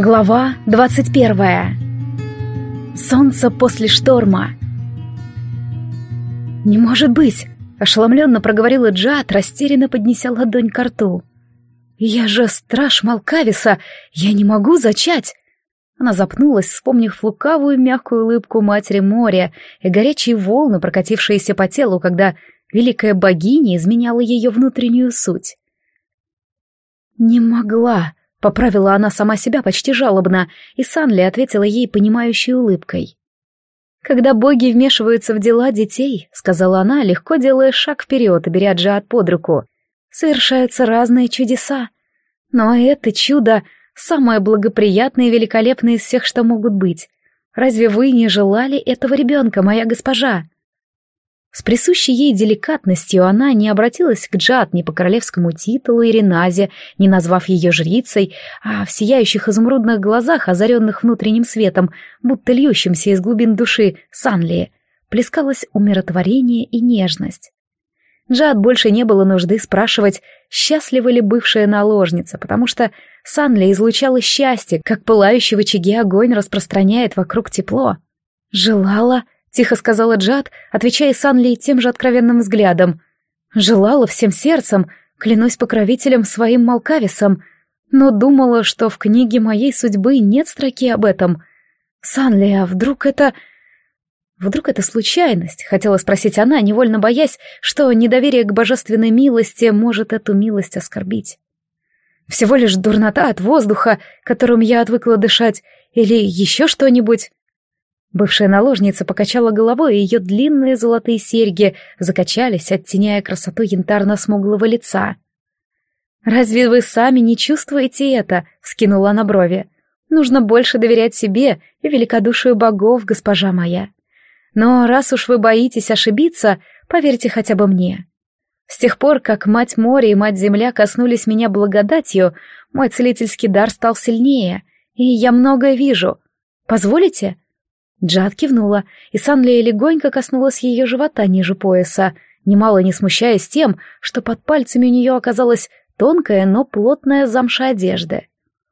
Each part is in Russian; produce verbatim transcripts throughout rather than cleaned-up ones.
Глава двадцать первая. Солнце после шторма. «Не может быть!» — ошеломленно проговорила Джад, растерянно поднеся ладонь к рту. «Я же страж Малкависа! Я не могу зачать!» Она запнулась, вспомнив лукавую мягкую улыбку матери моря и горячие волны, прокатившиеся по телу, когда великая богиня изменяла ее внутреннюю суть. «Не могла!» — поправила она сама себя почти жалобно, и Санли ответила ей понимающей улыбкой. «Когда боги вмешиваются в дела детей, — сказала она, легко делая шаг вперед и беря Джад под руку, — совершаются разные чудеса. Но это чудо — самое благоприятное и великолепное из всех, что могут быть. Разве вы не желали этого ребенка, моя госпожа?» С присущей ей деликатностью она не обратилась к Джад ни по королевскому титулу и Реназе, не назвав ее жрицей, а в сияющих изумрудных глазах, озаренных внутренним светом, будто льющимся из глубин души Санли, плескалось умиротворение и нежность. Джад больше не было нужды спрашивать, счастлива ли бывшая наложница, потому что Санли излучала счастье, как пылающий в очаге огонь распространяет вокруг тепло. «Желала», — тихо сказала Джад, отвечая Санли тем же откровенным взглядом. «Желала всем сердцем, клянусь покровителем своим Малкависом, но думала, что в книге моей судьбы нет строки об этом. Санли, а вдруг это... Вдруг это случайность?» — хотела спросить она, невольно боясь, что недоверие к божественной милости может эту милость оскорбить. «Всего лишь дурнота от воздуха, которым я отвыкла дышать, или еще что-нибудь?» Бывшая наложница покачала головой, и ее длинные золотые серьги закачались, оттеняя красоту янтарно-смуглого лица. «Разве вы сами не чувствуете это?» — вскинула она брови. «Нужно больше доверять себе и великодушию богов, госпожа моя. Но раз уж вы боитесь ошибиться, поверьте хотя бы мне. С тех пор, как мать моря и мать земля коснулись меня благодатью, мой целительский дар стал сильнее, и я многое вижу. Позволите?» Джад кивнула, и Санли легонько коснулась ее живота ниже пояса, немало не смущаясь тем, что под пальцами у нее оказалась тонкая, но плотная замша одежды.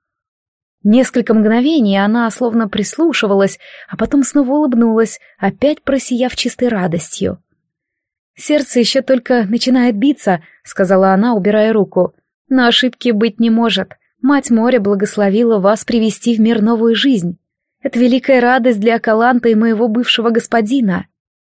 Несколько мгновений она словно прислушивалась, а потом снова улыбнулась, опять просияв чистой радостью. «Сердце еще только начинает биться», — сказала она, убирая руку. «Но ошибки быть не может. Мать моря благословила вас привести в мир новую жизнь. Это великая радость для Акаланта и моего бывшего господина».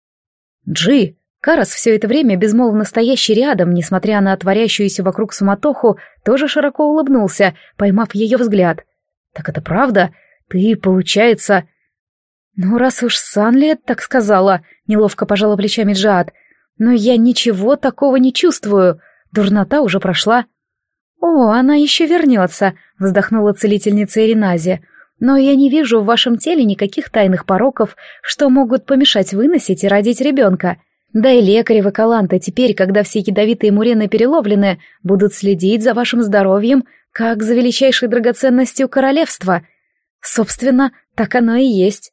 Джи, Карас, все это время безмолвно стоящий рядом, несмотря на творящуюся вокруг суматоху, тоже широко улыбнулся, поймав ее взгляд. «Так это правда? Ты, получается...» «Ну, раз уж Санли так сказала», — неловко пожала плечами Джад, «но я ничего такого не чувствую. Дурнота уже прошла». «О, она еще вернется», — вздохнула целительница Иринази. «Но я не вижу в вашем теле никаких тайных пороков, что могут помешать выносить и родить ребенка. Да и лекари в Акаланте теперь, когда все ядовитые мурены переловлены, будут следить за вашим здоровьем, как за величайшей драгоценностью королевства. Собственно, так оно и есть».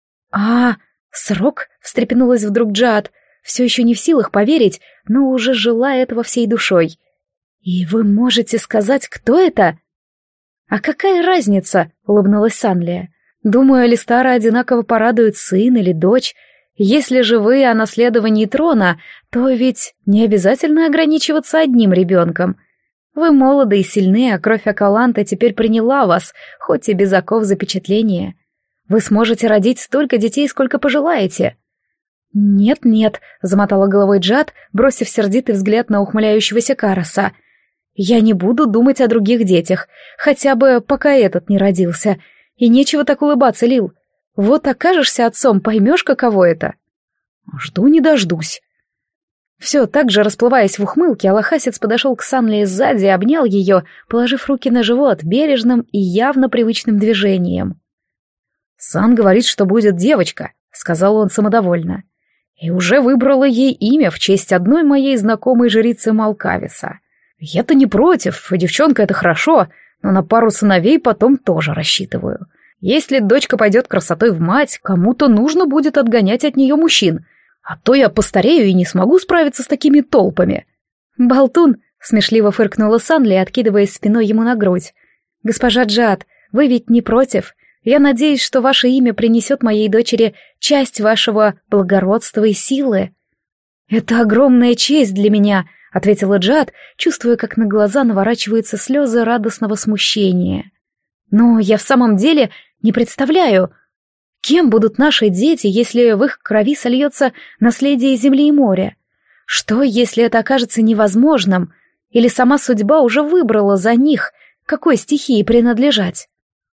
«А, срок?» — встрепенулась вдруг Джад, все еще не в силах поверить, но уже желая этого всей душой. «И вы можете сказать, кто это?» «А какая разница?» — улыбнулась Санли. «Думаю, Алистара одинаково порадует сын или дочь. Если же вы о наследовании трона, то ведь не обязательно ограничиваться одним ребенком. Вы молоды и сильны, а кровь Акаланта теперь приняла вас, хоть и без оков запечатления. Вы сможете родить столько детей, сколько пожелаете». «Нет-нет», — замотала головой Джад, бросив сердитый взгляд на ухмыляющегося Караса. «Я не буду думать о других детях, хотя бы пока этот не родился. И нечего так улыбаться, Лил. Вот окажешься отцом, поймешь, каково это». «Жду не дождусь». Все так же расплываясь в ухмылке, алахасец подошел к Санли сзади и обнял ее, положив руки на живот бережным и явно привычным движением. «Сан говорит, что будет девочка», — сказал он самодовольно. «И уже выбрала ей имя в честь одной моей знакомой жрицы Малкависа. Я-то не против, девчонка — это хорошо, но на пару сыновей потом тоже рассчитываю. Если дочка пойдет красотой в мать, кому-то нужно будет отгонять от нее мужчин, а то я постарею и не смогу справиться с такими толпами». «Болтун!» — смешливо фыркнула Санли, откидываясь спиной ему на грудь. «Госпожа Джад, вы ведь не против? Я надеюсь, что ваше имя принесет моей дочери часть вашего благородства и силы». «Это огромная честь для меня», — ответила Джад, чувствуя, как на глаза наворачиваются слезы радостного смущения. «Но я в самом деле не представляю, кем будут наши дети, если в их крови сольется наследие земли и моря? Что, если это окажется невозможным, или сама судьба уже выбрала за них, какой стихии принадлежать?»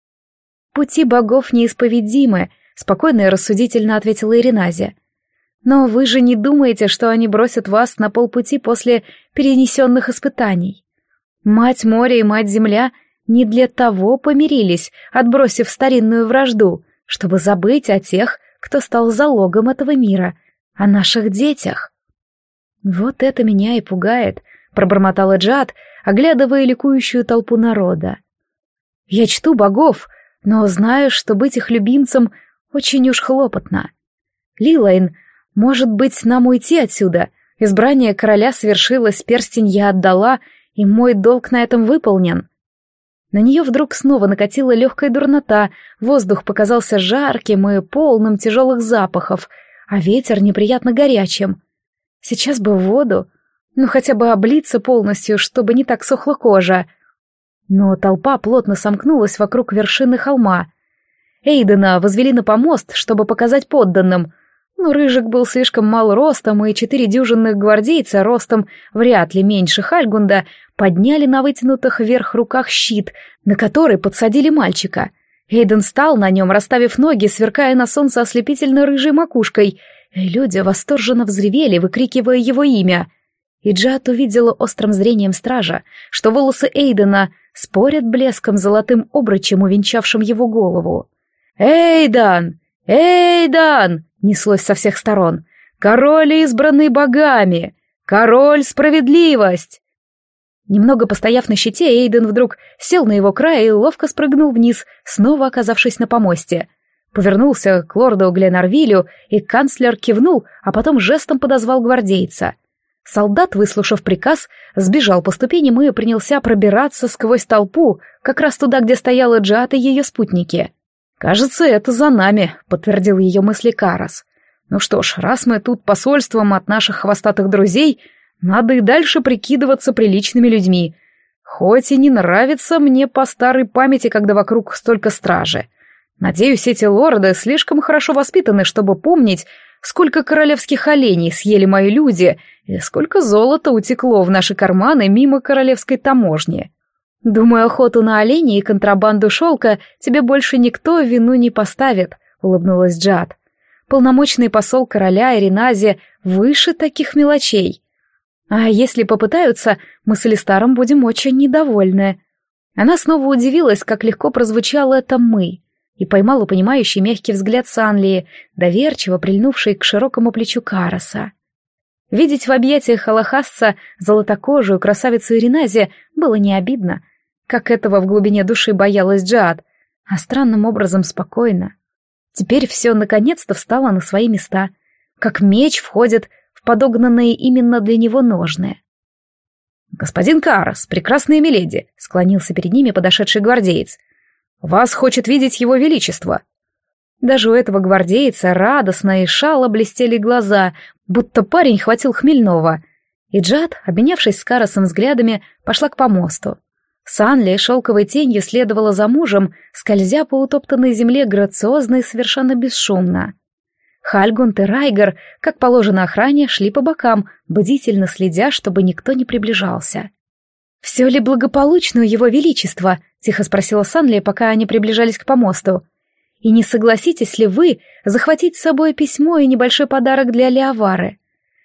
«Пути богов неисповедимы», — спокойно и рассудительно ответила Ириназия. «Но вы же не думаете, что они бросят вас на полпути после перенесенных испытаний? Мать моря и мать земля не для того помирились, отбросив старинную вражду, чтобы забыть о тех, кто стал залогом этого мира, о наших детях». «Вот это меня и пугает», — пробормотала Джад, оглядывая ликующую толпу народа. «Я чту богов, но знаю, что быть их любимцем очень уж хлопотно. Лилайн, может быть, нам уйти отсюда? Избрание короля свершилось, перстень я отдала, и мой долг на этом выполнен». На нее вдруг снова накатила легкая дурнота, воздух показался жарким и полным тяжелых запахов, а ветер неприятно горячим. Сейчас бы в воду, ну хотя бы облиться полностью, чтобы не так сохла кожа. Но толпа плотно сомкнулась вокруг вершины холма. Эйдена возвели на помост, чтобы показать подданным, но Рыжик был слишком мал ростом, и четыре дюжинных гвардейца ростом вряд ли меньше Хальгунда подняли на вытянутых вверх руках щит, на который подсадили мальчика. Эйден встал на нем, расставив ноги, сверкая на солнце ослепительно рыжей макушкой, и люди восторженно взревели, выкрикивая его имя. И Джад увидела острым зрением стража, что волосы Эйдена спорят блеском золотым обручем, увенчавшим его голову. «Эйдан! Эйдан!» — неслось со всех сторон. «Король, избранный богами! Король, справедливость!» Немного постояв на щите, Эйден вдруг сел на его край и ловко спрыгнул вниз, снова оказавшись на помосте. Повернулся к лорду Гленарвилю, и канцлер кивнул, а потом жестом подозвал гвардейца. Солдат, выслушав приказ, сбежал по ступеням и принялся пробираться сквозь толпу, как раз туда, где стояла Джад и ее спутники. «Кажется, это за нами», — подтвердил ее мысли Карас. «Ну что ж, раз мы тут посольством от наших хвостатых друзей, надо и дальше прикидываться приличными людьми. Хоть и не нравится мне по старой памяти, когда вокруг столько стражи. Надеюсь, эти лорды слишком хорошо воспитаны, чтобы помнить, сколько королевских оленей съели мои люди и сколько золота утекло в наши карманы мимо королевской таможни. Думаю, охоту на оленей и контрабанду шелка тебе больше никто в вину не поставит», — улыбнулась Джад. «Полномочный посол короля Иринази выше таких мелочей. А если попытаются, мы с Алистаром будем очень недовольны». Она снова удивилась, как легко прозвучало это «мы», и поймала понимающий мягкий взгляд Санлии, доверчиво прильнувший к широкому плечу Караса. Видеть в объятиях Алахасца золотокожую красавицу Иринази было не обидно, как этого в глубине души боялась Джад, а странным образом спокойно. Теперь все наконец-то встало на свои места, как меч входит в подогнанные именно для него ножны. «Господин Карас, прекрасные миледи», — склонился перед ними подошедший гвардеец. «Вас хочет видеть его величество». Даже у этого гвардейца радостно и шало блестели глаза, будто парень хватил хмельного. И Джад, обменявшись с Карасом взглядами, пошла к помосту. Санли шелковой тенью следовала за мужем, скользя по утоптанной земле грациозно и совершенно бесшумно. Хальгунд и Райгар, как положено охране, шли по бокам, бдительно следя, чтобы никто не приближался. «Все ли благополучно у его величества?» — тихо спросила Санли, пока они приближались к помосту. «И не согласитесь ли вы захватить с собой письмо и небольшой подарок для Леовары?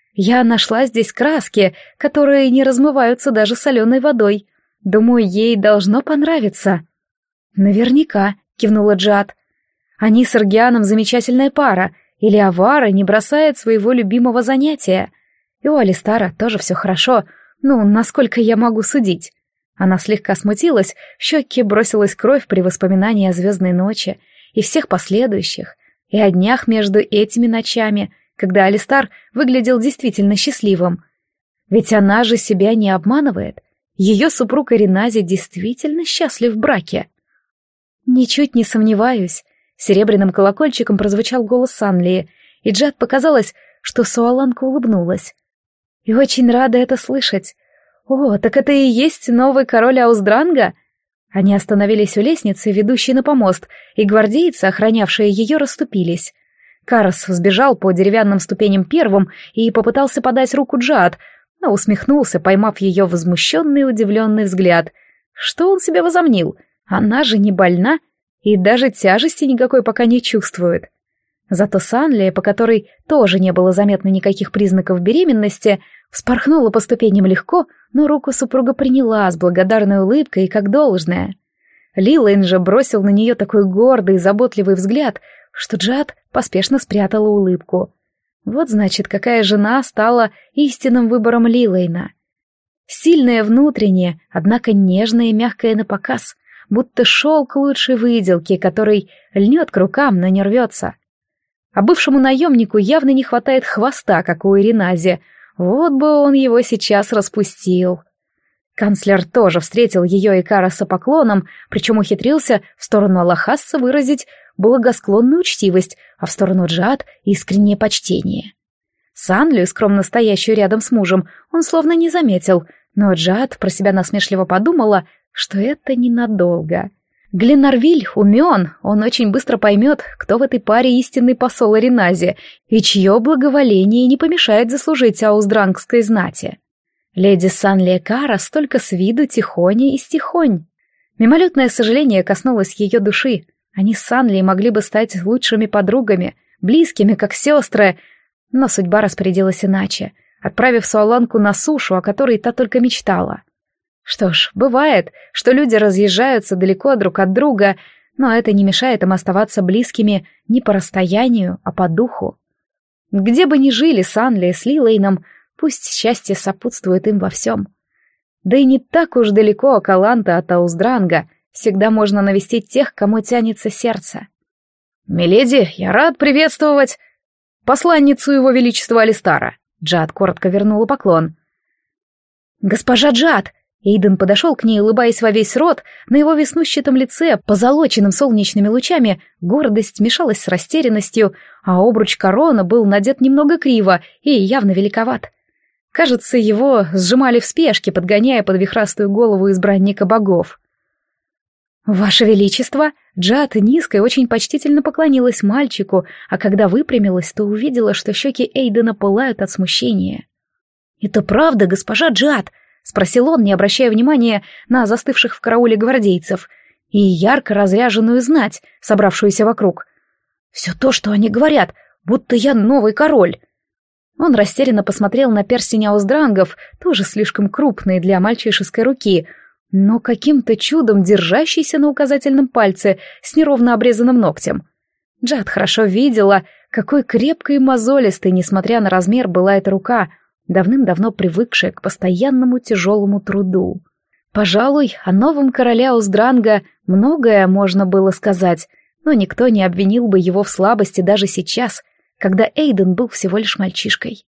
Я нашла здесь краски, которые не размываются даже соленой водой. Думаю, ей должно понравиться». «Наверняка», — кивнула Джад. «Они с Аргианом замечательная пара, и Леовара не бросает своего любимого занятия. И у Алистара тоже все хорошо, ну, насколько я могу судить». Она слегка смутилась, в щеки бросилась кровь при воспоминании о звездной ночи и всех последующих, и о днях между этими ночами, когда Алистар выглядел действительно счастливым. Ведь она же себя не обманывает. Ее супруг Иринази действительно счастлив в браке. «Ничуть не сомневаюсь», — серебряным колокольчиком прозвучал голос Санлии, и Джад показалось, что Суаланка улыбнулась. «И очень рада это слышать. О, так это и есть новый король Ауздранга?» Они остановились у лестницы, ведущей на помост, и гвардейцы, охранявшие ее, расступились. Карас взбежал по деревянным ступеням первым и попытался подать руку Джад, но усмехнулся, поймав ее возмущенный и удивленный взгляд. Что он себе возомнил? Она же не больна и даже тяжести никакой пока не чувствует. Зато Санлия, по которой тоже не было заметно никаких признаков беременности, вспорхнула по ступеням легко, но руку супруга приняла с благодарной улыбкой и как должное. Лилейн же бросил на нее такой гордый и заботливый взгляд, что Джад поспешно спрятала улыбку. Вот значит, какая жена стала истинным выбором Лилейна. Сильная внутренне, однако нежная и мягкая напоказ, будто шелк лучшей выделки, который льнет к рукам, но не рвется. А бывшему наемнику явно не хватает хвоста, как у Иринази. Вот бы он его сейчас распустил. Канцлер тоже встретил ее и Караса поклоном, причем ухитрился в сторону Аллахасса выразить благосклонную учтивость, а в сторону Джад — искреннее почтение. Санлию, скромно стоящую рядом с мужем, он словно не заметил, но Джад про себя насмешливо подумала, что это ненадолго. Гленарвиль умен, он очень быстро поймет, кто в этой паре истинный посол Иринази и чье благоволение не помешает заслужить ауздрангской знати. Леди Санлия Карас только с виду тихоня и стихонь. Мимолетное сожаление коснулось ее души. Они с Санлией могли бы стать лучшими подругами, близкими, как сестры, но судьба распорядилась иначе, отправив Суаланку на сушу, о которой та только мечтала. Что ж, бывает, что люди разъезжаются далеко друг от друга, но это не мешает им оставаться близкими не по расстоянию, а по духу. Где бы ни жили Санлия с Лилейном, пусть счастье сопутствует им во всем. Да и не так уж далеко Акаланта от Ауздранга, всегда можно навестить тех, кому тянется сердце. «Миледи, я рад приветствовать посланницу его величества Алистара», — Джад коротко вернула поклон. «Госпожа Джад!» Эйден подошел к ней, улыбаясь во весь рот, на его веснущатом лице, позолоченным солнечными лучами, гордость мешалась с растерянностью, а обруч короны был надет немного криво и явно великоват. Кажется, его сжимали в спешке, подгоняя под вихрастую голову избранника богов. «Ваше Величество!» Джад низко и очень почтительно поклонилась мальчику, а когда выпрямилась, то увидела, что щеки Эйдена пылают от смущения. «Это правда, госпожа Джад?» — спросил он, не обращая внимания на застывших в карауле гвардейцев и ярко разряженную знать, собравшуюся вокруг. «Все то, что они говорят, будто я новый король». Он растерянно посмотрел на перстень ауздрангов, тоже слишком крупный для мальчишеской руки, но каким-то чудом держащийся на указательном пальце с неровно обрезанным ногтем. Джад хорошо видела, какой крепкой и мозолистой, несмотря на размер, была эта рука, давным-давно привыкшая к постоянному тяжелому труду. Пожалуй, о новом короле Ауздранга многое можно было сказать, но никто не обвинил бы его в слабости даже сейчас, когда Эйден был всего лишь мальчишкой.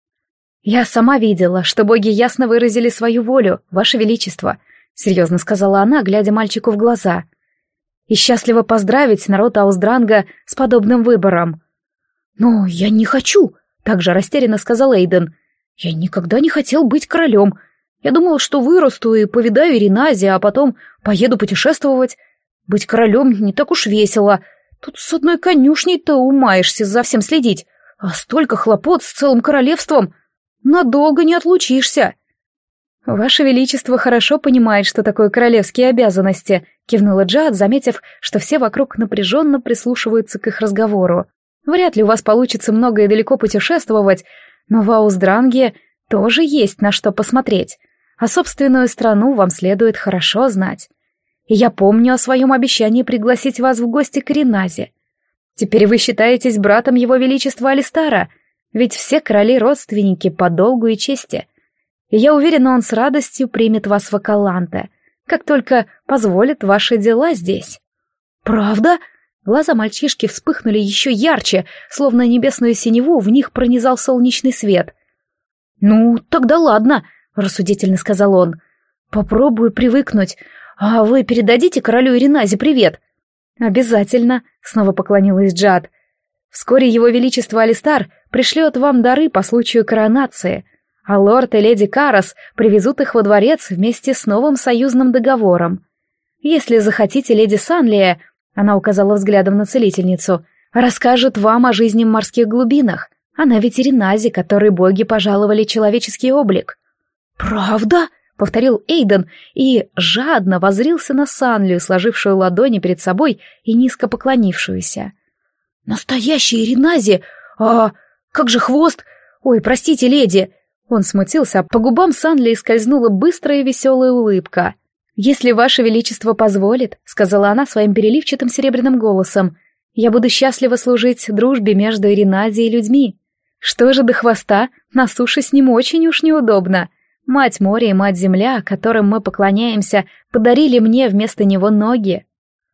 «Я сама видела, что боги ясно выразили свою волю, Ваше Величество», — серьезно сказала она, глядя мальчику в глаза. «И счастливо поздравить народ Ауздранга с подобным выбором». «Но я не хочу», — также растерянно сказал Эйден. «Я никогда не хотел быть королем. Я думал, что вырасту и повидаю Иринази, а потом поеду путешествовать. Быть королем не так уж весело. Тут с одной конюшней-то умаешься за всем следить, а столько хлопот с целым королевством. Надолго не отлучишься». «Ваше Величество хорошо понимает, что такое королевские обязанности», — кивнула Джад, заметив, что все вокруг напряженно прислушиваются к их разговору. «Вряд ли у вас получится много и далеко путешествовать, но в Ауздранге тоже есть на что посмотреть, а собственную страну вам следует хорошо знать. И я помню о своем обещании пригласить вас в гости к Иринази. Теперь вы считаетесь братом его величества Алистара, ведь все короли родственники по долгу и чести. И я уверена, он с радостью примет вас в Акаланте, как только позволит ваши дела здесь». «Правда?» Глаза мальчишки вспыхнули еще ярче, словно небесную синеву в них пронизал солнечный свет. «Ну, тогда ладно», — рассудительно сказал он. «Попробую привыкнуть. А вы передадите королю Иринази привет?» «Обязательно», — снова поклонилась Джад. «Вскоре его величество Алистар пришлет вам дары по случаю коронации, а лорд и леди Карас привезут их во дворец вместе с новым союзным договором. Если захотите, леди Санлия, она указала взглядом на целительницу, расскажет вам о жизни в морских глубинах. Она ведь Иринази, которой боги пожаловали человеческий облик». «Правда?» — повторил Эйден и жадно воззрился на Санлию, сложившую ладони перед собой и низко поклонившуюся. «Настоящая Иринази? А как же хвост? Ой, простите, леди!» Он смутился, а по губам Санлии скользнула быстрая и веселая улыбка. «Если ваше величество позволит», — сказала она своим переливчатым серебряным голосом, «я буду счастлива служить дружбе между Иринази и людьми. Что же до хвоста? На суше с ним очень уж неудобно. Мать море и мать земля, которым мы поклоняемся, подарили мне вместо него ноги».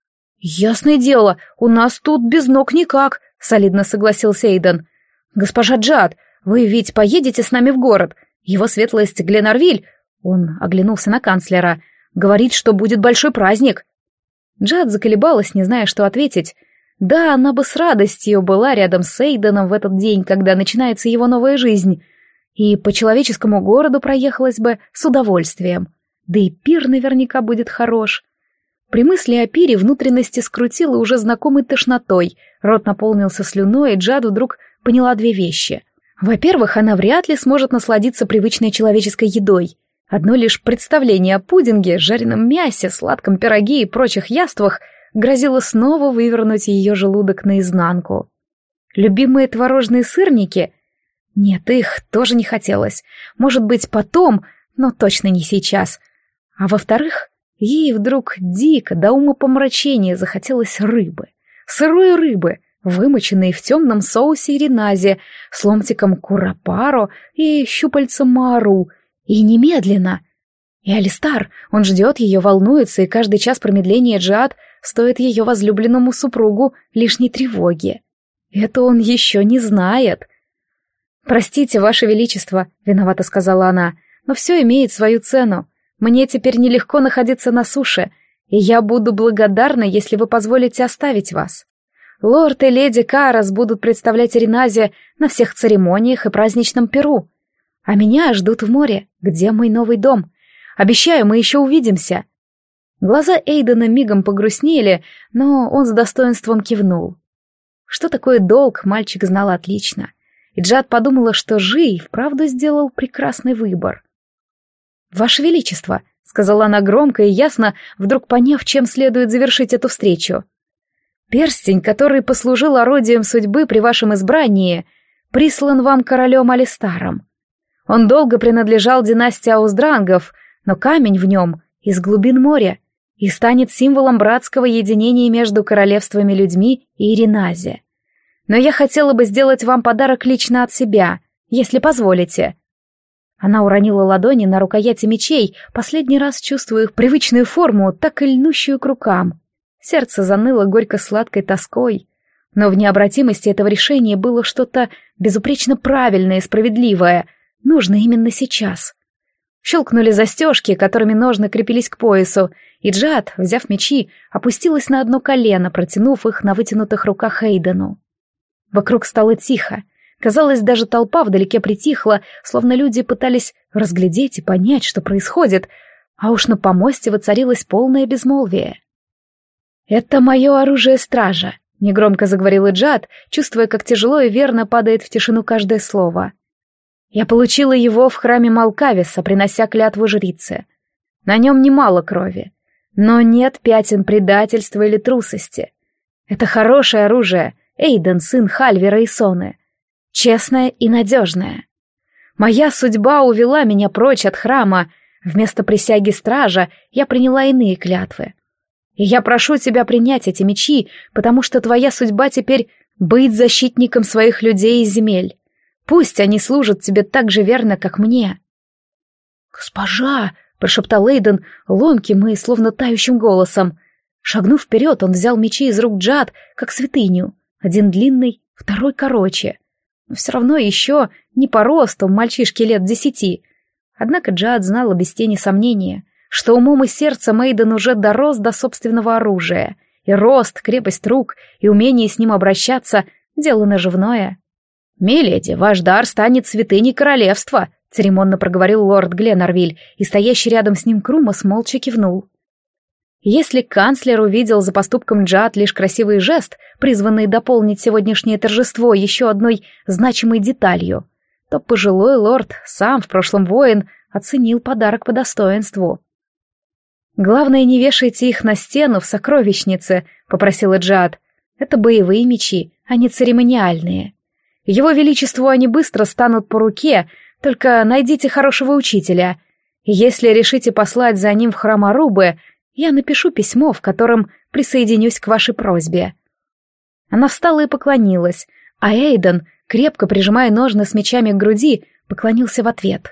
«Ясное дело, у нас тут без ног никак», — солидно согласился Эйден. «Госпожа Джад, вы ведь поедете с нами в город? Его светлость Гленарвиль...» Он оглянулся на канцлера. «Говорит, что будет большой праздник». Джад заколебалась, не зная, что ответить. Да, она бы с радостью была рядом с Эйденом в этот день, когда начинается его новая жизнь, и по человеческому городу проехалась бы с удовольствием. Да и пир наверняка будет хорош. При мысли о пире внутренности скрутило уже знакомой тошнотой, рот наполнился слюной, и Джад вдруг поняла две вещи. Во-первых, она вряд ли сможет насладиться привычной человеческой едой. Одно лишь представление о пудинге, жареном мясе, сладком пироге и прочих яствах грозило снова вывернуть ее желудок наизнанку. Любимые творожные сырники? Нет, их тоже не хотелось. Может быть, потом, но точно не сейчас. А во-вторых, ей вдруг дико до умопомрачения захотелось рыбы. Сырой рыбы, вымоченной в темном соусе иринази, с ломтиком курапаро и щупальцем мару. И немедленно. И Алистар, он ждет ее, волнуется, и каждый час промедления Джад стоит ее возлюбленному супругу лишней тревоги. Это он еще не знает. «Простите, ваше величество», — виновато сказала она, — «но все имеет свою цену. Мне теперь нелегко находиться на суше, и я буду благодарна, если вы позволите оставить вас. Лорд и леди Карас будут представлять Иринази на всех церемониях и праздничном пиру. А меня ждут в море, где мой новый дом. Обещаю, мы еще увидимся». Глаза Эйдена мигом погрустнели, но он с достоинством кивнул. Что такое долг, мальчик знал отлично. И Джад подумала, что Жи вправду сделал прекрасный выбор. «Ваше Величество», — сказала она громко и ясно, вдруг поняв, чем следует завершить эту встречу. «Перстень, который послужил орудием судьбы при вашем избрании, прислан вам королем Алистаром. Он долго принадлежал династии Ауздрангов, но камень в нем из глубин моря и станет символом братского единения между королевствами людьми и Иринази. Но я хотела бы сделать вам подарок лично от себя, если позволите». Она уронила ладони на рукояти мечей, последний раз чувствуя их привычную форму, так и льнущую к рукам. Сердце заныло горько-сладкой тоской, но в необратимости этого решения было что-то безупречно правильное и справедливое, нужно именно сейчас. Щелкнули застежки, которыми ножны крепились к поясу, и Джад, взяв мечи, опустилась на одно колено, протянув их на вытянутых руках Эйдену. Вокруг стало тихо. Казалось, даже толпа вдалеке притихла, словно люди пытались разглядеть и понять, что происходит, а уж на помосте воцарилось полное безмолвие. «Это мое оружие стража», — негромко заговорила Джад, чувствуя, как тяжело и верно падает в тишину каждое слово. «Я получила его в храме Малкависа, принося клятву жрице. На нем немало крови, но нет пятен предательства или трусости. Это хорошее оружие, Эйден, сын Хальвера и Соны. Честная и надежная. Моя судьба увела меня прочь от храма. Вместо присяги стража я приняла иные клятвы. И я прошу тебя принять эти мечи, потому что твоя судьба теперь быть защитником своих людей и земель. Пусть они служат тебе так же верно, как мне». «Госпожа!» — прошептал Эйден ломким и словно тающим голосом. Шагнув вперед, он взял мечи из рук Джад, как святыню. Один длинный, второй короче. Но все равно еще не по росту мальчишке лет десяти. Однако Джад знала без тени сомнения, что умом и сердцем Эйден уже дорос до собственного оружия, И рост, крепость рук, и умение с ним обращаться — дело наживное. «Миледи, ваш дар станет святыней королевства», — церемонно проговорил лорд Гленарвиль, и стоящий рядом с ним Крумас молча кивнул. Если канцлер увидел за поступком Джад лишь красивый жест, призванный дополнить сегодняшнее торжество еще одной значимой деталью, то пожилой лорд, сам в прошлом воин, оценил подарок по достоинству. «Главное, не вешайте их на стену в сокровищнице», — попросила Джад. «Это боевые мечи, а не церемониальные. Его величеству они быстро станут по руке, только найдите хорошего учителя. И если решите послать за ним в храм Арубы, я напишу письмо, в котором присоединюсь к вашей просьбе». Она встала и поклонилась, а Эйден, крепко прижимая ножны с мечами к груди, поклонился в ответ.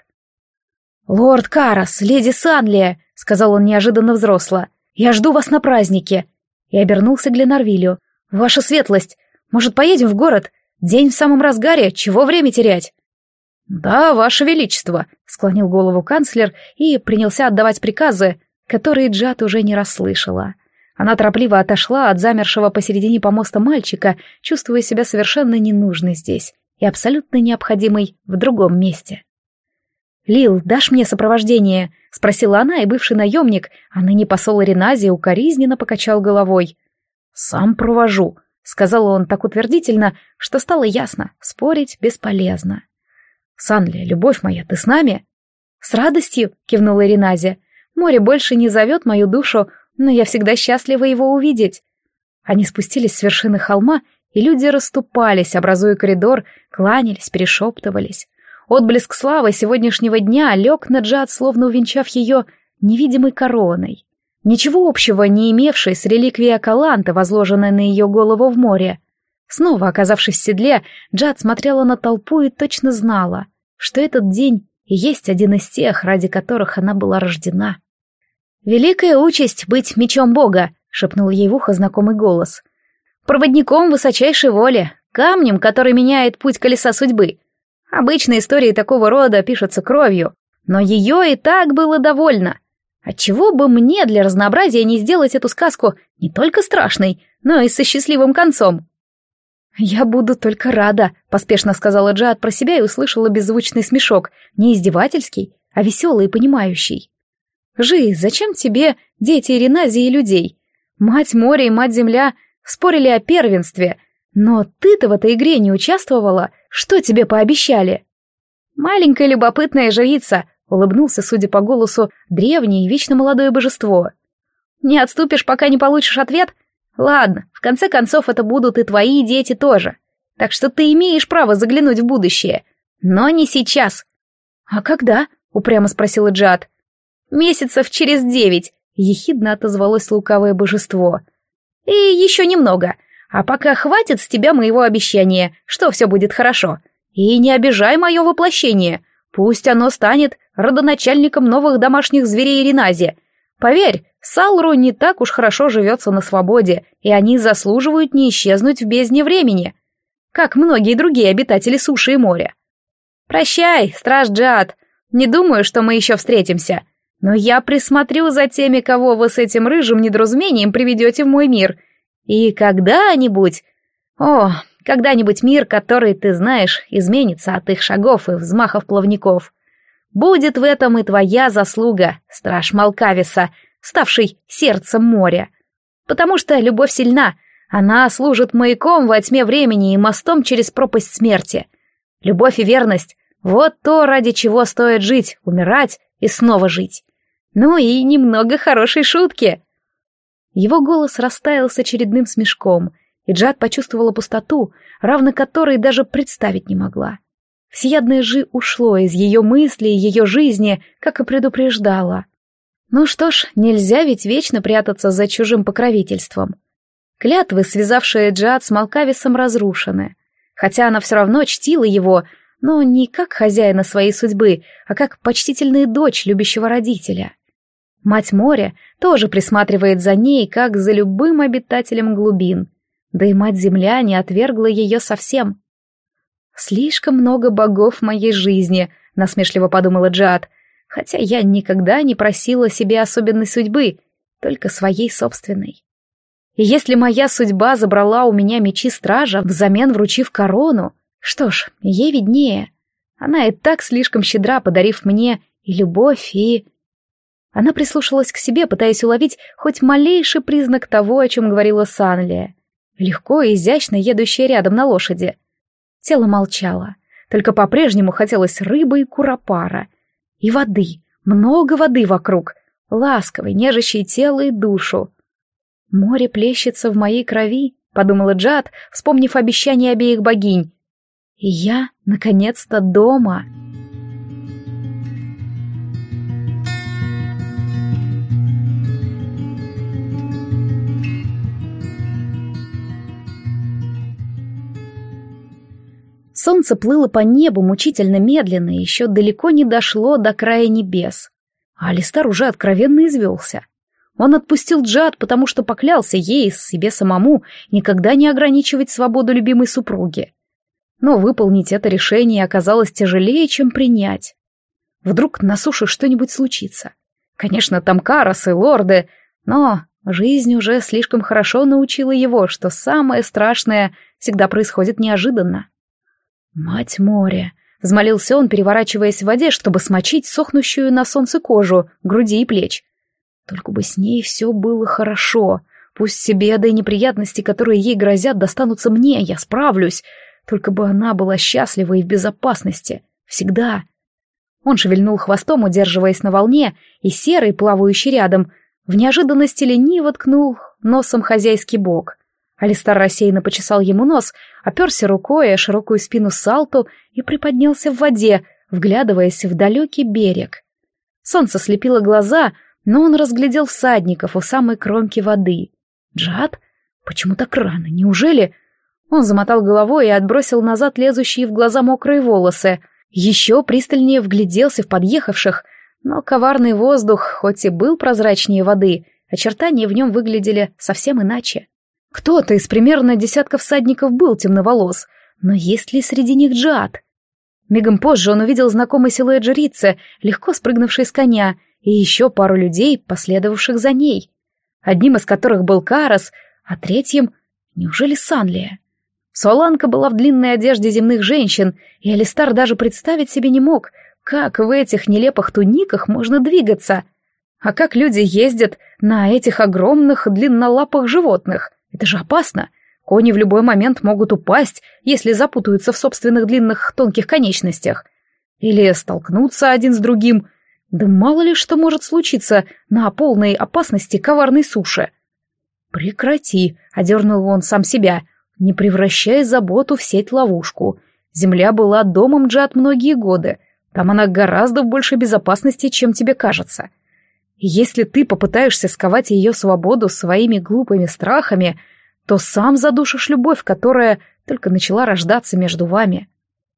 «Лорд Карас, леди Санлия», — сказал он неожиданно взросло, — «я жду вас на празднике». И обернулся к Гленарвилю. «Ваша светлость, может, поедем в город? День в самом разгаре, чего время терять?» «Да, ваше величество», — склонил голову канцлер и принялся отдавать приказы, которые Джад уже не расслышала. Она торопливо отошла от замершего посередине помоста мальчика, чувствуя себя совершенно ненужной здесь и абсолютно необходимой в другом месте. «Лил, дашь мне сопровождение?» — спросила она, и бывший наемник, а ныне посол Реназии, укоризненно покачал головой. «Сам провожу», — сказал он так утвердительно, что стало ясно, спорить бесполезно. «Санли, любовь моя, ты с нами?» «С радостью», — кивнула Реназия. «Море больше не зовет мою душу, но я всегда счастлива его увидеть». Они спустились с вершины холма, и люди расступались, образуя коридор, кланялись, перешептывались. Отблеск славы сегодняшнего дня лег на Джад, словно увенчав ее невидимой короной, ничего общего не имевшей с реликвией Акаланта, возложенной на ее голову в море. Снова оказавшись в седле, Джад смотрела на толпу и точно знала, что этот день и есть один из тех, ради которых она была рождена. «Великая участь быть мечом Бога», — шепнул ей в ухо знакомый голос. «Проводником высочайшей воли, камнем, который меняет путь колеса судьбы. Обычно истории такого рода пишутся кровью, но ее и так было довольно. Отчего бы мне для разнообразия не сделать эту сказку не только страшной, но и со счастливым концом?» «Я буду только рада», — поспешно сказала Джад про себя и услышала беззвучный смешок, не издевательский, а веселый и понимающий. «Жи, зачем тебе дети Реназии и людей? Мать моря и мать земля спорили о первенстве, но ты-то в этой игре не участвовала, что тебе пообещали?» «Маленькая любопытная жрица», — улыбнулся, судя по голосу, древнее и вечно молодое божество. «Не отступишь, пока не получишь ответ? Ладно, в конце концов это будут и твои дети тоже, так что ты имеешь право заглянуть в будущее, но не сейчас». «А когда?» — упрямо спросила Джад. «Месяцев через девять», — ехидно отозвалось лукавое божество. «И еще немного, а пока хватит с тебя моего обещания, что все будет хорошо. И не обижай мое воплощение, пусть оно станет родоначальником новых домашних зверей Ренази. Поверь, Салру не так уж хорошо живется на свободе, и они заслуживают не исчезнуть в бездне времени, как многие другие обитатели суши и моря. Прощай, страж Джад, не думаю, что мы еще встретимся. Но я присмотрю за теми, кого вы с этим рыжим недоразумением приведете в мой мир. И когда-нибудь... О, когда-нибудь мир, который, ты знаешь, изменится от их шагов и взмахов плавников. Будет в этом и твоя заслуга, страж Малкависа, ставший сердцем моря. Потому что любовь сильна, она служит маяком во тьме времени и мостом через пропасть смерти. Любовь и верность — вот то, ради чего стоит жить, умирать и снова жить. Ну и немного хорошей шутки. Его голос растаял с очередным смешком, и Джад почувствовала пустоту, равно которой даже представить не могла. Всеядное Жи ушло из ее мыслей и ее жизни, как и предупреждала. Ну что ж, нельзя ведь вечно прятаться за чужим покровительством. Клятвы, связавшие Джад с Малкависом, разрушены. Хотя она все равно чтила его, но не как хозяина своей судьбы, а как почтительная дочь любящего родителя. Мать моря тоже присматривает за ней, как за любым обитателем глубин. Да и мать-земля не отвергла ее совсем. «Слишком много богов в моей жизни», — насмешливо подумала Джад, хотя я никогда не просила себе особенной судьбы, только своей собственной. И если моя судьба забрала у меня мечи стража, взамен вручив корону, что ж, ей виднее. Она и так слишком щедра, подарив мне и любовь, и... Она прислушалась к себе, пытаясь уловить хоть малейший признак того, о чем говорила Санлия, легко и изящно едущая рядом на лошади. Тело молчало, только по-прежнему хотелось рыбы и куропара. И воды, много воды вокруг, ласковой, нежащей тело и душу. «Море плещется в моей крови», — подумала Джад, вспомнив обещание обеих богинь. «И я, наконец-то, дома». Солнце плыло по небу мучительно медленно и еще далеко не дошло до края небес. А Алистар уже откровенно извелся. Он отпустил Джад, потому что поклялся ей и себе самому никогда не ограничивать свободу любимой супруги. Но выполнить это решение оказалось тяжелее, чем принять. Вдруг на суше что-нибудь случится. Конечно, там Карас и лорды, но жизнь уже слишком хорошо научила его, что самое страшное всегда происходит неожиданно. «Мать моря!» — взмолился он, переворачиваясь в воде, чтобы смочить сохнущую на солнце кожу, груди и плеч. «Только бы с ней все было хорошо. Пусть все беды и неприятности, которые ей грозят, достанутся мне, я справлюсь. Только бы она была счастлива и в безопасности. Всегда». Он шевельнул хвостом, удерживаясь на волне, и серый, плавающий рядом, в неожиданности лениво ткнул носом хозяйский бок. Алистар рассеянно почесал ему нос, оперся рукой о широкую спину Салту и приподнялся в воде, вглядываясь в далекий берег. Солнце слепило глаза, но он разглядел всадников у самой кромки воды. «Джад? Почему так рано? Неужели...» Он замотал головой и отбросил назад лезущие в глаза мокрые волосы. Еще пристальнее вгляделся в подъехавших, но коварный воздух, хоть и был прозрачнее воды, очертания в нем выглядели совсем иначе. Кто-то из примерно десятка всадников был темноволос, но есть ли среди них Джад? Мигом позже он увидел знакомый силуэт жрицы, легко спрыгнувшей с коня, и еще пару людей, последовавших за ней. Одним из которых был Карас, а третьим — неужели Санлия? Суаланка была в длинной одежде земных женщин, и Алистар даже представить себе не мог, как в этих нелепых туниках можно двигаться. А как люди ездят на этих огромных длиннолапых животных? Это же опасно. Кони в любой момент могут упасть, если запутаются в собственных длинных тонких конечностях. Или столкнуться один с другим. Да мало ли что может случиться на полной опасности коварной суше. «Прекрати», — одернул он сам себя, — «не превращай заботу в сеть-ловушку. Земля была домом Джад многие годы. Там она гораздо в большей безопасности, чем тебе кажется. И если ты попытаешься сковать ее свободу своими глупыми страхами, то сам задушишь любовь, которая только начала рождаться между вами».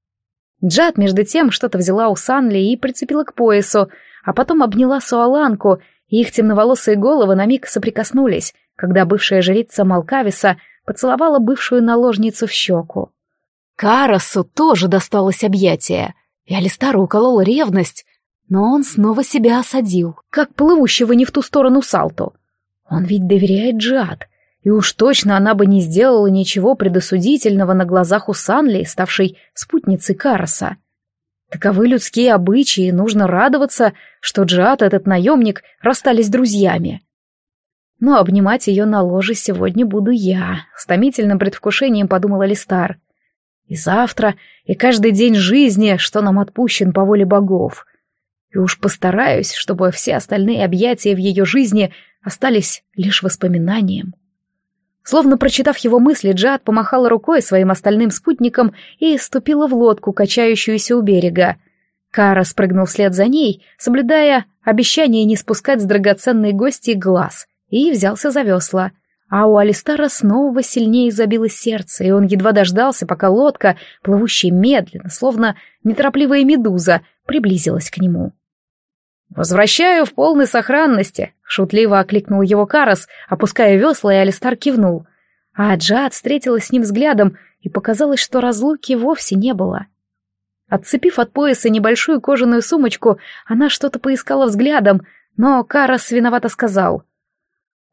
Джад, между тем, что-то взяла у Санли и прицепила к поясу, а потом обняла Суаланку, и их темноволосые головы на миг соприкоснулись, когда бывшая жрица Малкависа поцеловала бывшую наложницу в щеку. Карасу тоже досталось объятие, и Алистару уколола ревность, но он снова себя осадил, как плывущего не в ту сторону Салту. Он ведь доверяет Джад, и уж точно она бы не сделала ничего предосудительного на глазах у Санли, ставшей спутницей Караса. Таковы людские обычаи, и нужно радоваться, что Джад, этот наемник, расстались друзьями. Но обнимать ее на ложе сегодня буду я, с томительным предвкушением подумал Алистар. И завтра, и каждый день жизни, что нам отпущен по воле богов. И уж постараюсь, чтобы все остальные объятия в ее жизни остались лишь воспоминанием. Словно прочитав его мысли, Джад помахала рукой своим остальным спутникам и ступила в лодку, качающуюся у берега. Кара спрыгнул вслед за ней, соблюдая обещание не спускать с драгоценной гости глаз, и взялся за весла. А у Алистара снова сильнее забилось сердце, и он едва дождался, пока лодка, плывущая медленно, словно неторопливая медуза, приблизилась к нему. «Возвращаю в полной сохранности», — шутливо окликнул его Карас, опуская весла, и Алистар кивнул. А Джад встретилась с ним взглядом, и показалось, что разлуки вовсе не было. Отцепив от пояса небольшую кожаную сумочку, она что-то поискала взглядом, но Карас виновато сказал: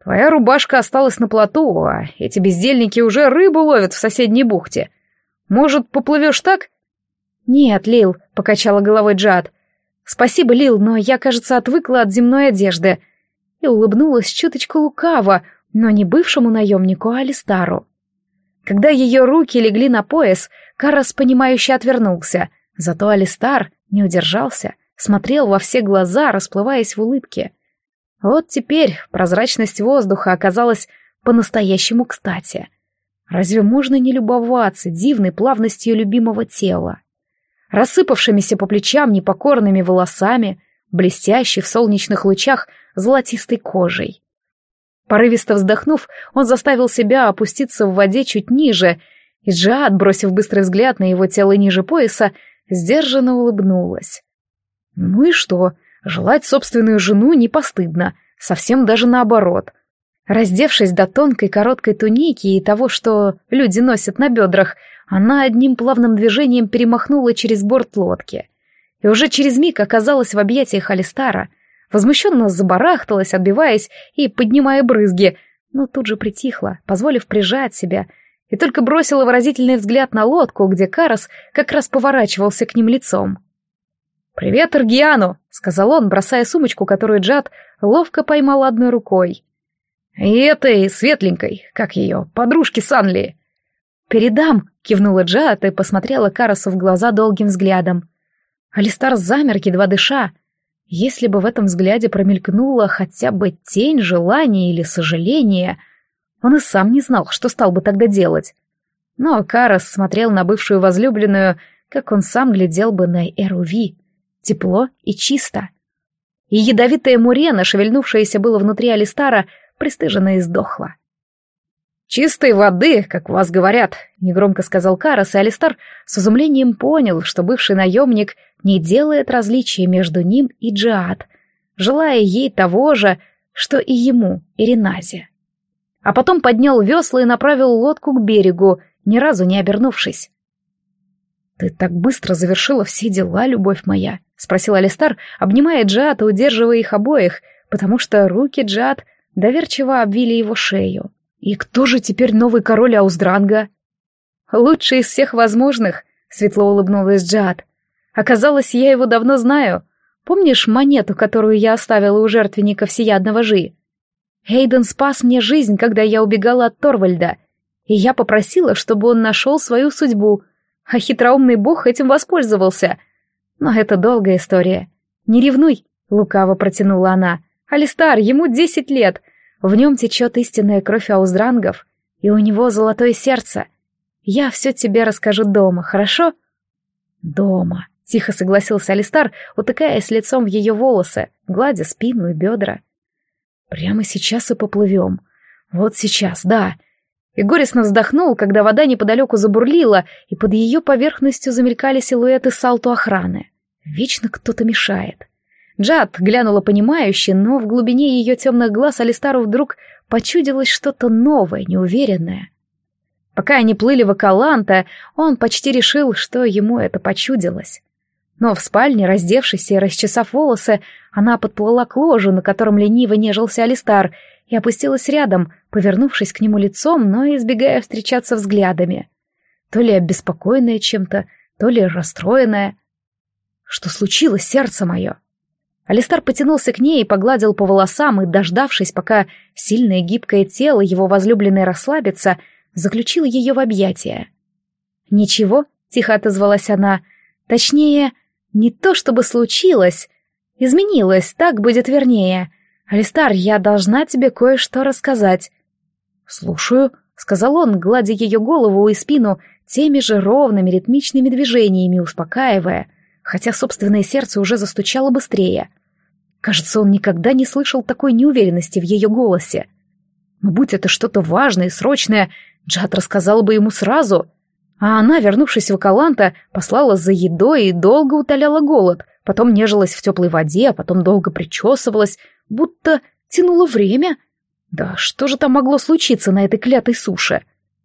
Твоя рубашка осталась на плоту, а эти бездельники уже рыбу ловят в соседней бухте. Может, поплывешь так?» «Нет, Лил», — покачала головой Джад. «Спасибо, Лил, но я, кажется, отвыкла от земной одежды». И улыбнулась чуточку лукаво, но не бывшему наемнику, а Алистару. Когда ее руки легли на пояс, Карас понимающе отвернулся, зато Алистар не удержался, смотрел во все глаза, расплываясь в улыбке. Вот теперь прозрачность воздуха оказалась по-настоящему кстати. Разве можно не любоваться дивной плавностью любимого тела? Рассыпавшимися по плечам непокорными волосами, блестящей в солнечных лучах золотистой кожей. Порывисто вздохнув, он заставил себя опуститься в воде чуть ниже, и Джиад, бросив быстрый взгляд на его тело ниже пояса, сдержанно улыбнулась. Ну и что? Желать собственную жену не постыдно, совсем даже наоборот. Раздевшись до тонкой короткой туники и того, что люди носят на бедрах, она одним плавным движением перемахнула через борт лодки. И уже через миг оказалась в объятиях Алистара, возмущенно забарахталась, отбиваясь и поднимая брызги, но тут же притихла, позволив прижать себя, и только бросила выразительный взгляд на лодку, где Карас как раз поворачивался к ним лицом. «Привет Аргиану!» — сказал он, бросая сумочку, которую Джад ловко поймал одной рукой. «И этой светленькой, как ее, подружки Санли». «Передам!» — кивнула Джад и посмотрела Карасу в глаза долгим взглядом. Алистар замер, едва дыша. Если бы в этом взгляде промелькнула хотя бы тень желания или сожаления, он и сам не знал, что стал бы тогда делать. Но Карас смотрел на бывшую возлюбленную, как он сам глядел бы на Эруви. Тепло и чисто. И ядовитая мурена, шевельнувшаяся было внутри Алистара, пристыженно издохла. «Чистой воды, как вас говорят», — негромко сказал Карас, и Алистар с изумлением понял, что бывший наемник не делает различия между ним и Джиад, желая ей того же, что и ему, Ириназе. А потом поднял весла и направил лодку к берегу, ни разу не обернувшись. «Ты так быстро завершила все дела, любовь моя?» — спросил Алистар, обнимая Джиад и удерживая их обоих, потому что руки Джиад доверчиво обвили его шею. «И кто же теперь новый король Ауздранга?» «Лучший из всех возможных», — светло улыбнулась Джиад. «Оказалось, я его давно знаю. Помнишь монету, которую я оставила у жертвенника всеядного Жи? Эйден спас мне жизнь, когда я убегала от Торвальда, и я попросила, чтобы он нашел свою судьбу, а хитроумный бог этим воспользовался. Но это долгая история. Не ревнуй», — лукаво протянула она. «Алистар, ему десять лет. В нем течет истинная кровь ауздрангов, и у него золотое сердце. Я все тебе расскажу дома, хорошо?» «Дома», — тихо согласился Алистар, утыкаясь лицом в ее волосы, гладя спину и бедра. «Прямо сейчас и поплывем. Вот сейчас, да». И горестно вздохнул, когда вода неподалеку забурлила, и под ее поверхностью замелькали силуэты салту охраны. Вечно кто-то мешает. Джад глянула понимающе, но в глубине ее темных глаз Алистару вдруг почудилось что-то новое, неуверенное. Пока они плыли в Акаланта, он почти решил, что ему это почудилось. Но в спальне, раздевшись и расчесав волосы, она подплыла к ложу, на котором лениво нежился Алистар, и опустилась рядом, повернувшись к нему лицом, но избегая встречаться взглядами. То ли обеспокоенная чем-то, то ли расстроенная. «Что случилось, сердце мое?» Алистар потянулся к ней и погладил по волосам, и, дождавшись, пока сильное гибкое тело его возлюбленной расслабится, заключил ее в объятия. «Ничего», — тихо отозвалась она, — «точнее, не то чтобы случилось, изменилось, так будет вернее. Алистар, я должна тебе кое-что рассказать». «Слушаю», — сказал он, гладя ее голову и спину теми же ровными ритмичными движениями, успокаивая, хотя собственное сердце уже застучало быстрее. Кажется, он никогда не слышал такой неуверенности в ее голосе. Но будь это что-то важное и срочное, Джад рассказала бы ему сразу. А она, вернувшись в Акаланта, послала за едой и долго утоляла голод, потом нежилась в теплой воде, а потом долго причесывалась, будто тянула время. Да что же там могло случиться на этой клятой суше?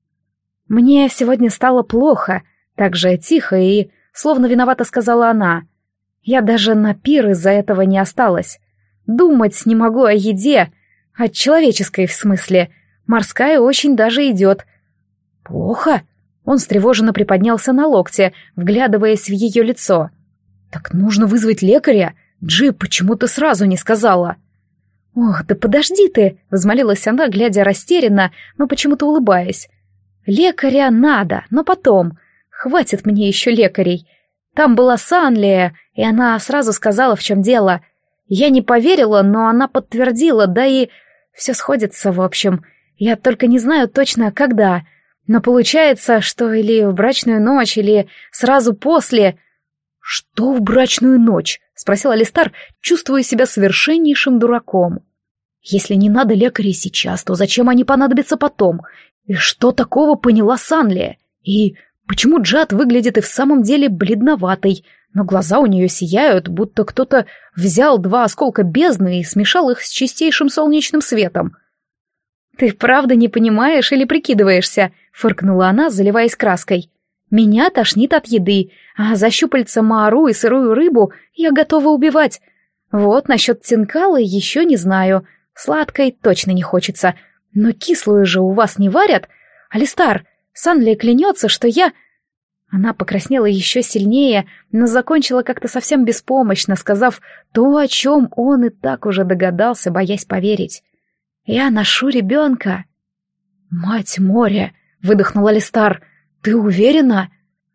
«Мне сегодня стало плохо», так же тихо и словно виновата сказала она. «Я даже на пир из-за этого не осталась. Думать не могу о еде. От человеческой, в смысле. Морская очень даже идет. Плохо? Он встревоженно приподнялся на локте, вглядываясь в ее лицо. Так нужно вызвать лекаря. Джи, почему ты сразу не сказала? Ох, да подожди ты, взмолилась она, глядя растерянно, но почему-то улыбаясь. Лекаря надо, но потом. Хватит мне еще лекарей. Там была Санлия, и она сразу сказала, в чем дело. Я не поверила, но она подтвердила, да и все сходится, в общем. Я только не знаю точно, когда. Но получается, что или в брачную ночь, или сразу после... «Что в брачную ночь?» — спросил Алистар, чувствуя себя совершеннейшим дураком. «Если не надо лекарей сейчас, то зачем они понадобятся потом? И что такого поняла Санлия? И почему Джад выглядит и в самом деле бледноватой, но глаза у нее сияют, будто кто-то взял два осколка бездны и смешал их с чистейшим солнечным светом?» «Ты правда не понимаешь или прикидываешься?» — фыркнула она, заливаясь краской. «Меня тошнит от еды, а за щупальца Маару и сырую рыбу я готова убивать. Вот насчет тинкалы еще не знаю. Сладкой точно не хочется. Но кислую же у вас не варят? Алистар, Санлия клянется, что я...» Она покраснела еще сильнее, но закончила как-то совсем беспомощно, сказав то, о чем он и так уже догадался, боясь поверить. «Я ношу ребенка». «Мать моря!» — выдохнул Алистар. «Ты уверена?»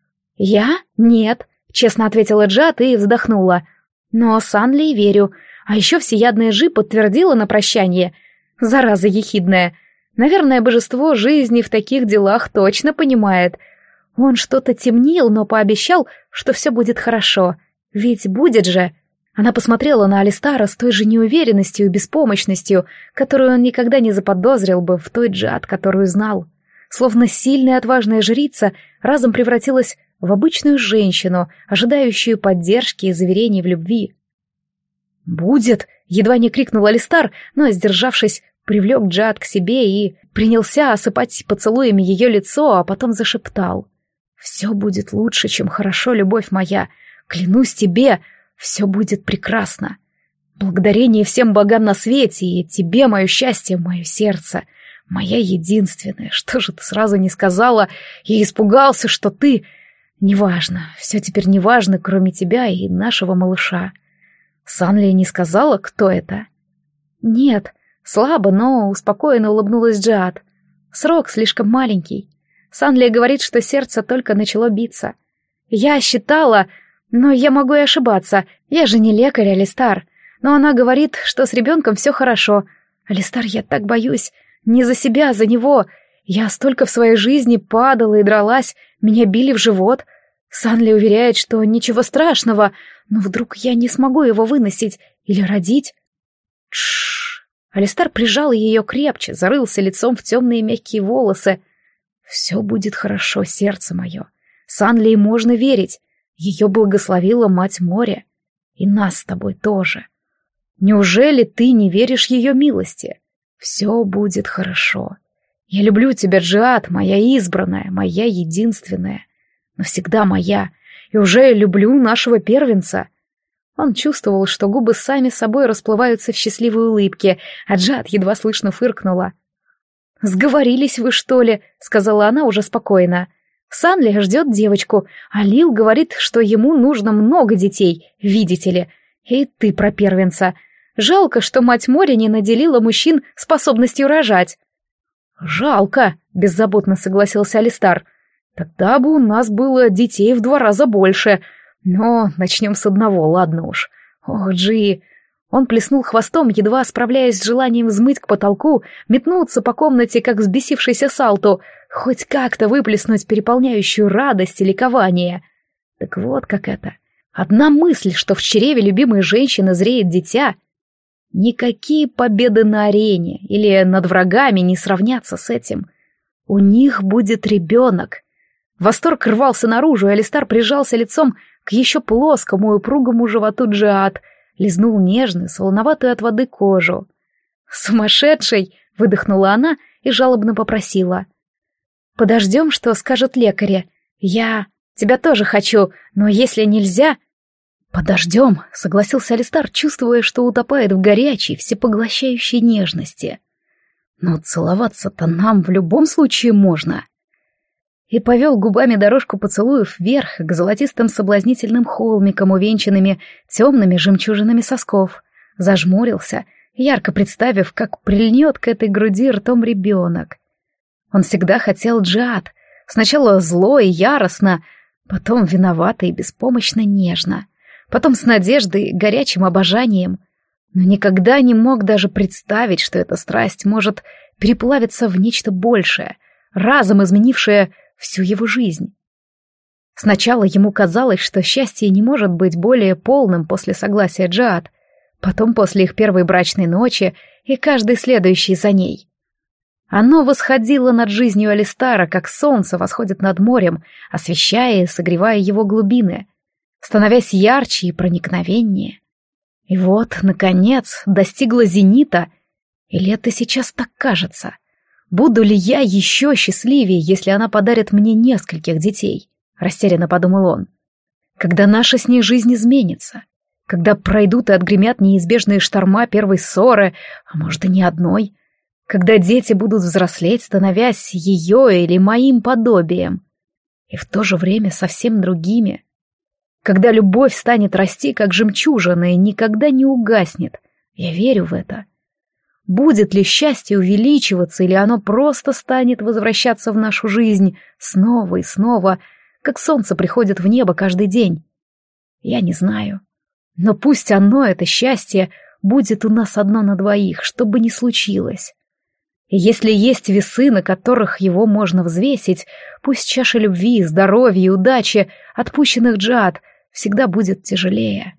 «Я? Нет», — честно ответила Джад и вздохнула. «Но Санлии верю. А еще всеядная Жи подтвердила на прощание. Зараза ехидная. Наверное, божество жизни в таких делах точно понимает. Он что-то темнил, но пообещал, что все будет хорошо. Ведь будет же». Она посмотрела на Алистара с той же неуверенностью и беспомощностью, которую он никогда не заподозрил бы в той Джад, которую знал. Словно сильная и отважная жрица разом превратилась в обычную женщину, ожидающую поддержки и заверений в любви. «Будет!» — едва не крикнул Алистар, но, сдержавшись, привлек Джад к себе и принялся осыпать поцелуями ее лицо, а потом зашептал. «Все будет лучше, чем хорошо, любовь моя. Клянусь тебе, все будет прекрасно. Благодарение всем богам на свете и тебе мое счастье, мое сердце». Моя единственная, что же ты сразу не сказала? Я испугался, что ты... Неважно, все теперь неважно, кроме тебя и нашего малыша. Санлия не сказала, кто это? Нет, слабо, но успокоенно улыбнулась Джад. Срок слишком маленький. Санлия говорит, что сердце только начало биться. Я считала, но я могу и ошибаться. Я же не лекарь, Алистар. Но она говорит, что с ребенком все хорошо. Алистар, я так боюсь. Не за себя, а за него. Я столько в своей жизни падала и дралась, меня били в живот. Санли уверяет, что ничего страшного, но вдруг я не смогу его выносить или родить. Тш. Алистар прижал ее крепче, зарылся лицом в темные мягкие волосы. Все будет хорошо, сердце мое. Санли можно верить. Ее благословила Мать моря. И нас с тобой тоже. Неужели ты не веришь ее милости? Все будет хорошо. Я люблю тебя, Джиад, моя избранная, моя единственная. Навсегда моя. И уже люблю нашего первенца. Он чувствовал, что губы сами собой расплываются в счастливой улыбке, а Джиад едва слышно фыркнула. «Сговорились вы, что ли?» — сказала она уже спокойно. «Санли ждет девочку, а Лил говорит, что ему нужно много детей, видите ли. И ты про первенца. Жалко, что Мать моря не наделила мужчин способностью рожать». «Жалко», — беззаботно согласился Алистар. «Тогда бы у нас было детей в два раза больше. Но начнем с одного, ладно уж. Ох, Джи...» Он плеснул хвостом, едва справляясь с желанием взмыть к потолку, метнуться по комнате, как взбесившийся Салту, хоть как-то выплеснуть переполняющую радость и ликование. Так вот как это. Одна мысль, что в чреве любимой женщины зреет дитя. Никакие победы на арене или над врагами не сравнятся с этим. У них будет ребенок. Восторг рвался наружу, и Алистар прижался лицом к еще плоскому и упругому животу Джиад, лизнул нежную, солоноватую от воды кожу. «Сумасшедший!» — выдохнула она и жалобно попросила. «Подождем, что скажут лекари. Я тебя тоже хочу, но если нельзя...» «Подождем», — согласился Алистар, чувствуя, что утопает в горячей, всепоглощающей нежности. «Но целоваться-то нам в любом случае можно». И повел губами дорожку поцелуев вверх к золотистым соблазнительным холмикам, увенчанными темными жемчужинами сосков. Зажмурился, ярко представив, как прильнет к этой груди ртом ребенок. Он всегда хотел Джиад, сначала зло и яростно, потом виновато и беспомощно нежно, потом с надеждой и горячим обожанием, но никогда не мог даже представить, что эта страсть может переплавиться в нечто большее, разом изменившее всю его жизнь. Сначала ему казалось, что счастье не может быть более полным после согласия Джиад, потом после их первой брачной ночи и каждой следующей за ней. Оно восходило над жизнью Алистара, как солнце восходит над морем, освещая и согревая его глубины, становясь ярче и проникновеннее. И вот, наконец, достигла зенита, или это сейчас так кажется? Буду ли я еще счастливее, если она подарит мне нескольких детей? Растерянно подумал он. Когда наша с ней жизнь изменится, когда пройдут и отгремят неизбежные шторма первой ссоры, а может и не одной, когда дети будут взрослеть, становясь ее или моим подобием, и в то же время совсем другими, когда любовь станет расти, как жемчужина, и никогда не угаснет, я верю в это. Будет ли счастье увеличиваться, или оно просто станет возвращаться в нашу жизнь снова и снова, как солнце приходит в небо каждый день? Я не знаю. Но пусть оно, это счастье, будет у нас одно на двоих, что бы ни случилось. И если есть весы, на которых его можно взвесить, пусть чаша любви, здоровья и удачи, отпущенных Джиад, всегда будет тяжелее.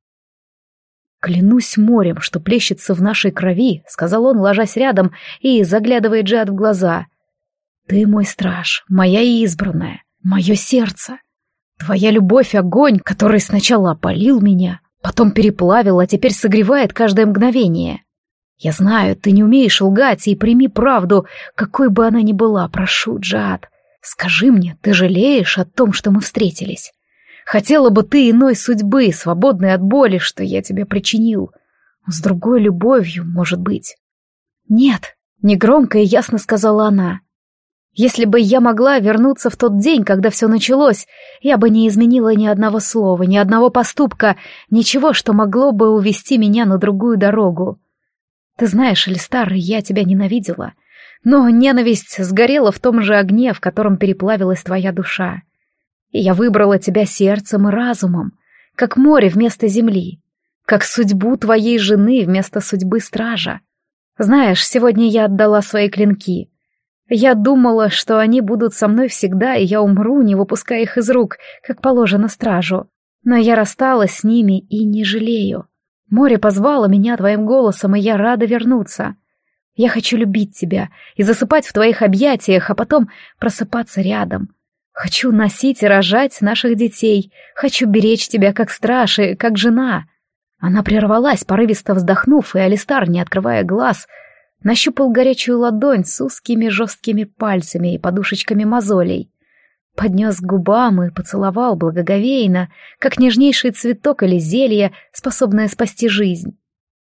«Клянусь морем, что плещется в нашей крови», — сказал он, ложась рядом и заглядывая Джиад в глаза. «Ты мой страж, моя избранная, мое сердце. Твоя любовь — огонь, который сначала опалил меня, потом переплавил, а теперь согревает каждое мгновение. Я знаю, ты не умеешь лгать, и прими правду, какой бы она ни была. Прошу, Джиад, скажи мне, ты жалеешь о том, что мы встретились? Хотела бы ты иной судьбы, свободной от боли, что я тебе причинил. С другой любовью, может быть». «Нет», — негромко и ясно сказала она. «Если бы я могла вернуться в тот день, когда все началось, я бы не изменила ни одного слова, ни одного поступка, ничего, что могло бы увести меня на другую дорогу. Ты знаешь, Алистар, я тебя ненавидела, но ненависть сгорела в том же огне, в котором переплавилась твоя душа. И я выбрала тебя сердцем и разумом, как море вместо земли, как судьбу твоей жены вместо судьбы стража. Знаешь, сегодня я отдала свои клинки. Я думала, что они будут со мной всегда, и я умру, не выпуская их из рук, как положено стражу. Но я рассталась с ними и не жалею. Море позвало меня твоим голосом, и я рада вернуться. Я хочу любить тебя и засыпать в твоих объятиях, а потом просыпаться рядом. Хочу носить и рожать наших детей. Хочу беречь тебя как страж и как жена». Она прервалась, порывисто вздохнув, и Алистар, не открывая глаз, нащупал горячую ладонь с узкими жесткими пальцами и подушечками мозолей. Поднес к губам и поцеловал благоговейно, как нежнейший цветок или зелье, способное спасти жизнь.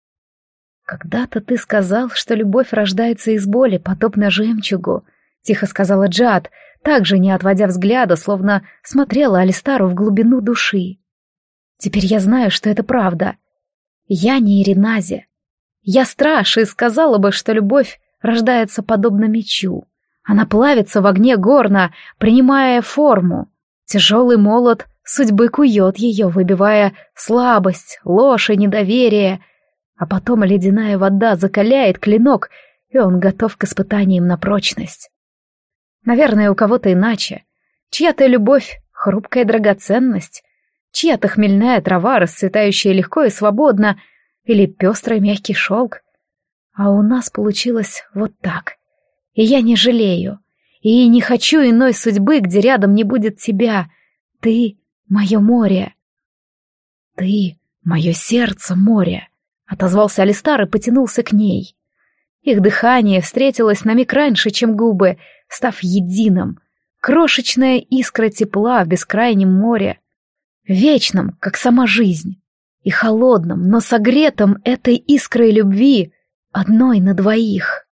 «Когда-то ты сказал, что любовь рождается из боли, подобно жемчугу», — тихо сказала Джиад, также не отводя взгляда, словно смотрела Алистару в глубину души. «Теперь я знаю, что это правда. Я не Иринази. Я страж, и сказала бы, что любовь рождается подобно мечу. Она плавится в огне горна, принимая форму. Тяжелый молот судьбы кует ее, выбивая слабость, ложь и недоверие. А потом ледяная вода закаляет клинок, и он готов к испытаниям на прочность. Наверное, у кого-то иначе. Чья-то любовь — хрупкая драгоценность, чья-то хмельная трава, расцветающая легко и свободно, или пестрый мягкий шелк. А у нас получилось вот так. И я не жалею, и не хочу иной судьбы, где рядом не будет тебя. Ты — мое море. Ты — мое сердце море, — отозвался Алистар и потянулся к ней. Их дыхание встретилось на миг раньше, чем губы, став единым. Крошечная искра тепла в бескрайнем море. вечном, как сама жизнь, и холодном, но согретом этой искрой любви, одной на двоих.